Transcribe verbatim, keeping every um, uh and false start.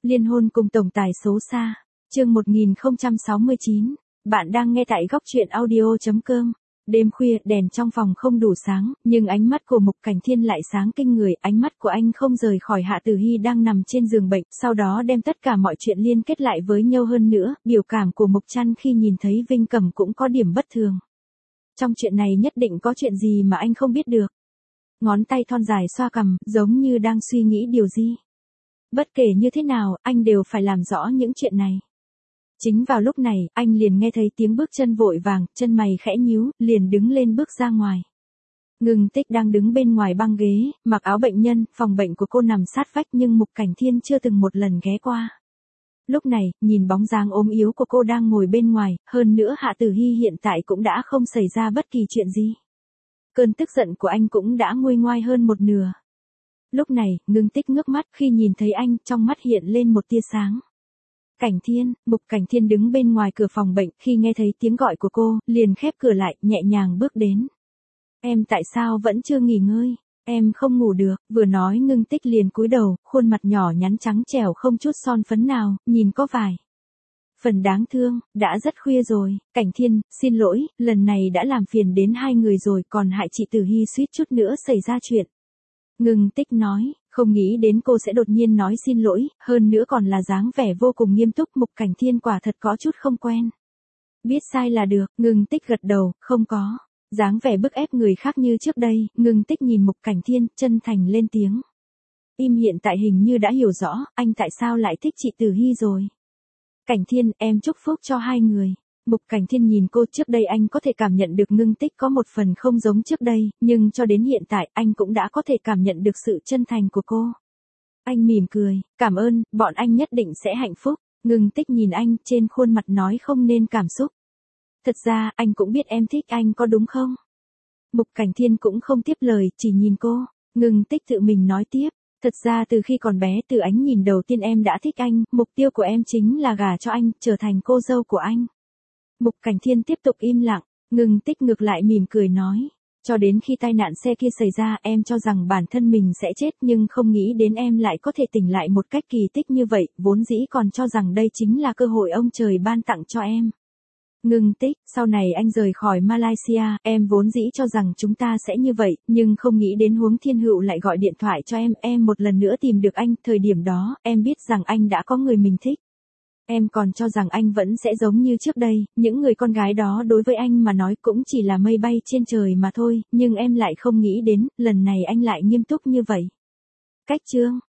Liên hôn cùng tổng tài xấu xa. Chương một nghìn không trăm sáu mươi chín. Bạn đang nghe tại góc truyện audio chấm com. Đêm khuya, đèn trong phòng không đủ sáng, nhưng ánh mắt của Mục Cảnh Thiên lại sáng kinh người, ánh mắt của anh không rời khỏi Hạ Tử Hy đang nằm trên giường bệnh, sau đó đem tất cả mọi chuyện liên kết lại với nhau hơn nữa, biểu cảm của Mục Trăn khi nhìn thấy Vinh Cẩm cũng có điểm bất thường. Trong chuyện này nhất định có chuyện gì mà anh không biết được. Ngón tay thon dài xoa cằm, giống như đang suy nghĩ điều gì. Bất kể như thế nào, anh đều phải làm rõ những chuyện này. Chính vào lúc này, anh liền nghe thấy tiếng bước chân vội vàng, chân mày khẽ nhíu, liền đứng lên bước ra ngoài. Ngưng Tích đang đứng bên ngoài băng ghế, mặc áo bệnh nhân, phòng bệnh của cô nằm sát vách nhưng Mục Cảnh Thiên chưa từng một lần ghé qua. Lúc này, nhìn bóng dáng ốm yếu của cô đang ngồi bên ngoài, hơn nữa Hạ Tử Hy hiện tại cũng đã không xảy ra bất kỳ chuyện gì. Cơn tức giận của anh cũng đã nguôi ngoai hơn một nửa. Lúc này, Ngưng Tích ngước mắt khi nhìn thấy anh, trong mắt hiện lên một tia sáng. Cảnh Thiên, Mục Cảnh Thiên đứng bên ngoài cửa phòng bệnh, khi nghe thấy tiếng gọi của cô, liền khép cửa lại, nhẹ nhàng bước đến. Em tại sao vẫn chưa nghỉ ngơi? Em không ngủ được, vừa nói Ngưng Tích liền cúi đầu, khuôn mặt nhỏ nhắn trắng trẻo không chút son phấn nào, nhìn có vài phần đáng thương. Đã rất khuya rồi, Cảnh Thiên, xin lỗi, lần này đã làm phiền đến hai người rồi, còn hại chị Tử Hy suýt chút nữa xảy ra chuyện. Ngưng Tích nói, không nghĩ đến cô sẽ đột nhiên nói xin lỗi, hơn nữa còn là dáng vẻ vô cùng nghiêm túc. Mục Cảnh Thiên quả thật có chút không quen. Biết sai là được, Ngưng Tích gật đầu, không có dáng vẻ bức ép người khác như trước đây. Ngưng Tích nhìn Mục Cảnh Thiên, chân thành lên tiếng. Im hiện tại hình như đã hiểu rõ, anh tại sao lại thích chị Tử Hy rồi. Cảnh Thiên, em chúc phúc cho hai người. Mục Cảnh Thiên nhìn cô, trước đây anh có thể cảm nhận được Ngưng Tích có một phần không giống trước đây, nhưng cho đến hiện tại anh cũng đã có thể cảm nhận được sự chân thành của cô. Anh mỉm cười, cảm ơn, bọn anh nhất định sẽ hạnh phúc. Ngưng Tích nhìn anh, trên khuôn mặt nói không nên cảm xúc. Thật ra, anh cũng biết em thích anh có đúng không? Mục Cảnh Thiên cũng không tiếp lời, chỉ nhìn cô. Ngưng Tích tự mình nói tiếp. Thật ra từ khi còn bé, từ ánh nhìn đầu tiên em đã thích anh, mục tiêu của em chính là gả cho anh, trở thành cô dâu của anh. Mục Cảnh Thiên tiếp tục im lặng, Ngưng Tích ngược lại mỉm cười nói. Cho đến khi tai nạn xe kia xảy ra, em cho rằng bản thân mình sẽ chết nhưng không nghĩ đến em lại có thể tỉnh lại một cách kỳ tích như vậy, vốn dĩ còn cho rằng đây chính là cơ hội ông trời ban tặng cho em. Ngưng Tích, sau này anh rời khỏi Malaysia, em vốn dĩ cho rằng chúng ta sẽ như vậy, nhưng không nghĩ đến Huống Thiên Hựu lại gọi điện thoại cho em, em một lần nữa tìm được anh, thời điểm đó, em biết rằng anh đã có người mình thích. Em còn cho rằng anh vẫn sẽ giống như trước đây, những người con gái đó đối với anh mà nói cũng chỉ là mây bay trên trời mà thôi, nhưng em lại không nghĩ đến, lần này anh lại nghiêm túc như vậy. Cách chương